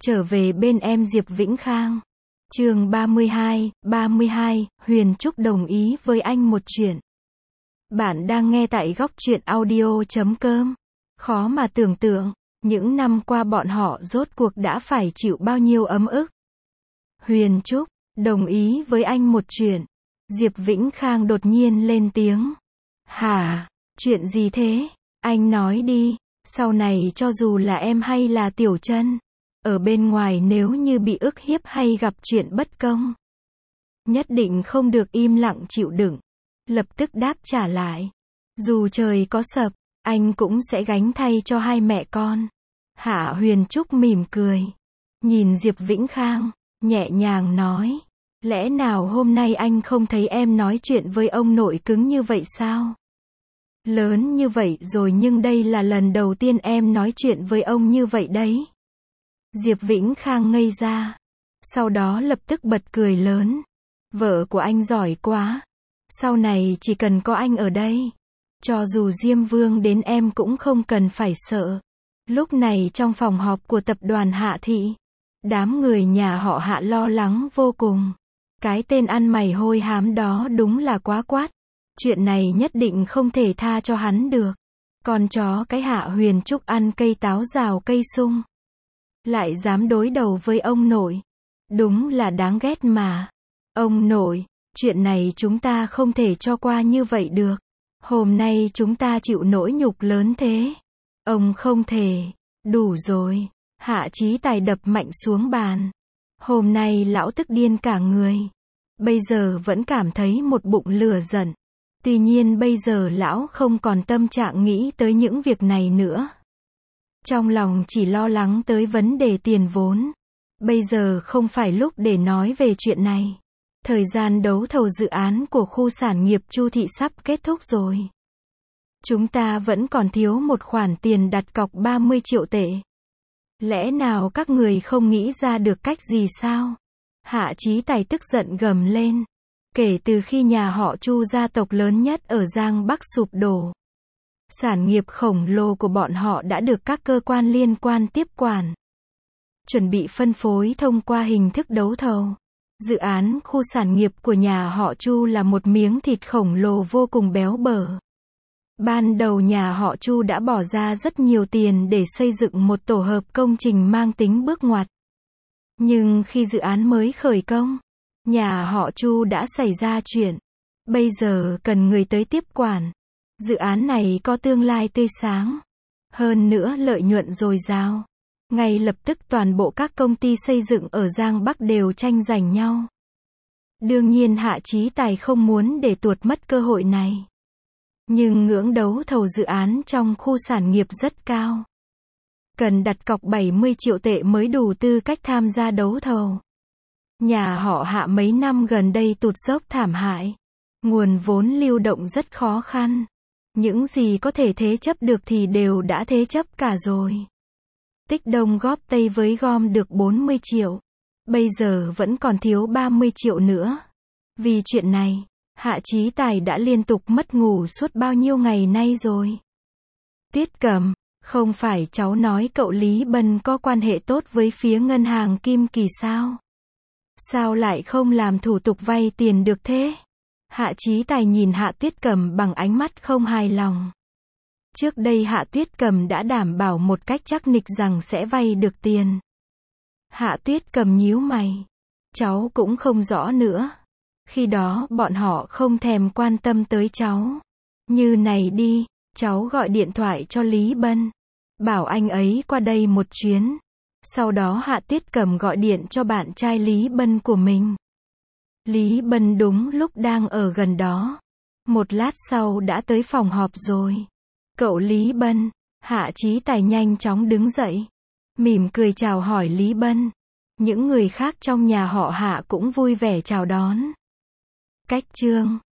Trở về bên em Diệp Vĩnh Khang. Chương 32, Huyền Trúc đồng ý với anh một chuyện. Bạn đang nghe tại góc truyện audio.com. Khó mà tưởng tượng, những năm qua bọn họ rốt cuộc đã phải chịu bao nhiêu ấm ức. Huyền Trúc đồng ý với anh một chuyện. Diệp Vĩnh Khang đột nhiên lên tiếng. Hả? Chuyện gì thế? Anh nói đi. Sau này cho dù là em hay là Tiểu Trân, ở bên ngoài nếu như bị ức hiếp hay gặp chuyện bất công, nhất định không được im lặng chịu đựng. Lập tức đáp trả lại. Dù trời có sập, anh cũng sẽ gánh thay cho hai mẹ con. Hạ Huyền Trúc mỉm cười, nhìn Diệp Vĩnh Khang, nhẹ nhàng nói. Lẽ nào hôm nay anh không thấy em nói chuyện với ông nội cứng như vậy sao? Lớn như vậy rồi nhưng đây là lần đầu tiên em nói chuyện với ông như vậy đấy. Diệp Vĩnh Khang ngây ra. Sau đó lập tức bật cười lớn. Vợ của anh giỏi quá. Sau này chỉ cần có anh ở đây, cho dù Diêm Vương đến em cũng không cần phải sợ. Lúc này trong phòng họp của tập đoàn Hạ Thị, đám người nhà họ Hạ lo lắng vô cùng. Cái tên ăn mày hôi hám đó đúng là quá quát. Chuyện này nhất định không thể tha cho hắn được. Con chó cái Hạ Huyền Trúc ăn cây táo rào cây sung, lại dám đối đầu với ông nội. Đúng là đáng ghét mà. Ông nội, chuyện này chúng ta không thể cho qua như vậy được. Hôm nay chúng ta chịu nỗi nhục lớn thế. Ông không thể. Đủ rồi. Hạ Chí Tài đập mạnh xuống bàn. Hôm nay lão tức điên cả người. Bây giờ vẫn cảm thấy một bụng lửa giận. Tuy nhiên bây giờ lão không còn tâm trạng nghĩ tới những việc này nữa. Trong lòng chỉ lo lắng tới vấn đề tiền vốn. Bây giờ không phải lúc để nói về chuyện này. Thời gian đấu thầu dự án của khu sản nghiệp Chu Thị sắp kết thúc rồi. Chúng ta vẫn còn thiếu một khoản tiền đặt cọc 30 triệu tệ. Lẽ nào các người không nghĩ ra được cách gì sao? Hạ Chí Tài tức giận gầm lên. Kể từ khi nhà họ Chu gia tộc lớn nhất ở Giang Bắc sụp đổ, sản nghiệp khổng lồ của bọn họ đã được các cơ quan liên quan tiếp quản, chuẩn bị phân phối thông qua hình thức đấu thầu. Dự án khu sản nghiệp của nhà họ Chu là một miếng thịt khổng lồ vô cùng béo bở. Ban đầu nhà họ Chu đã bỏ ra rất nhiều tiền để xây dựng một tổ hợp công trình mang tính bước ngoặt. Nhưng khi dự án mới khởi công, nhà họ Chu đã xảy ra chuyện. Bây giờ cần người tới tiếp quản. Dự án này có tương lai tươi sáng. Hơn nữa lợi nhuận dồi dào. Ngay lập tức toàn bộ các công ty xây dựng ở Giang Bắc đều tranh giành nhau. Đương nhiên Hạ Chí Tài không muốn để tuột mất cơ hội này. Nhưng ngưỡng đấu thầu dự án trong khu sản nghiệp rất cao. Cần đặt cọc 70 triệu tệ mới đủ tư cách tham gia đấu thầu. Nhà họ Hạ mấy năm gần đây tụt dốc thảm hại. Nguồn vốn lưu động rất khó khăn. Những gì có thể thế chấp được thì đều đã thế chấp cả rồi. Tích đông góp tây với gom được 40 triệu. Bây giờ vẫn còn thiếu 30 triệu nữa. Vì chuyện này, Hạ Chí Tài đã liên tục mất ngủ suốt bao nhiêu ngày nay rồi. Tuyết Cẩm, không phải cháu nói cậu Lý Bân có quan hệ tốt với phía ngân hàng Kim Kỳ sao? Sao lại không làm thủ tục vay tiền được thế? Hạ Chí Tài nhìn Hạ Tuyết Cẩm bằng ánh mắt không hài lòng. Trước đây Hạ Tuyết Cẩm đã đảm bảo một cách chắc nịch rằng sẽ vay được tiền. Hạ Tuyết Cẩm nhíu mày. Cháu cũng không rõ nữa. Khi đó bọn họ không thèm quan tâm tới cháu. Như này đi, cháu gọi điện thoại cho Lý Bân. Bảo anh ấy qua đây một chuyến. Sau đó Hạ Tuyết Cẩm gọi điện cho bạn trai Lý Bân của mình. Lý Bân đúng lúc đang ở gần đó. Một lát sau đã tới phòng họp rồi. Cậu Lý Bân. Hạ Chí Tài nhanh chóng đứng dậy, mỉm cười chào hỏi Lý Bân. Những người khác trong nhà họ Hạ cũng vui vẻ chào đón. Cách chương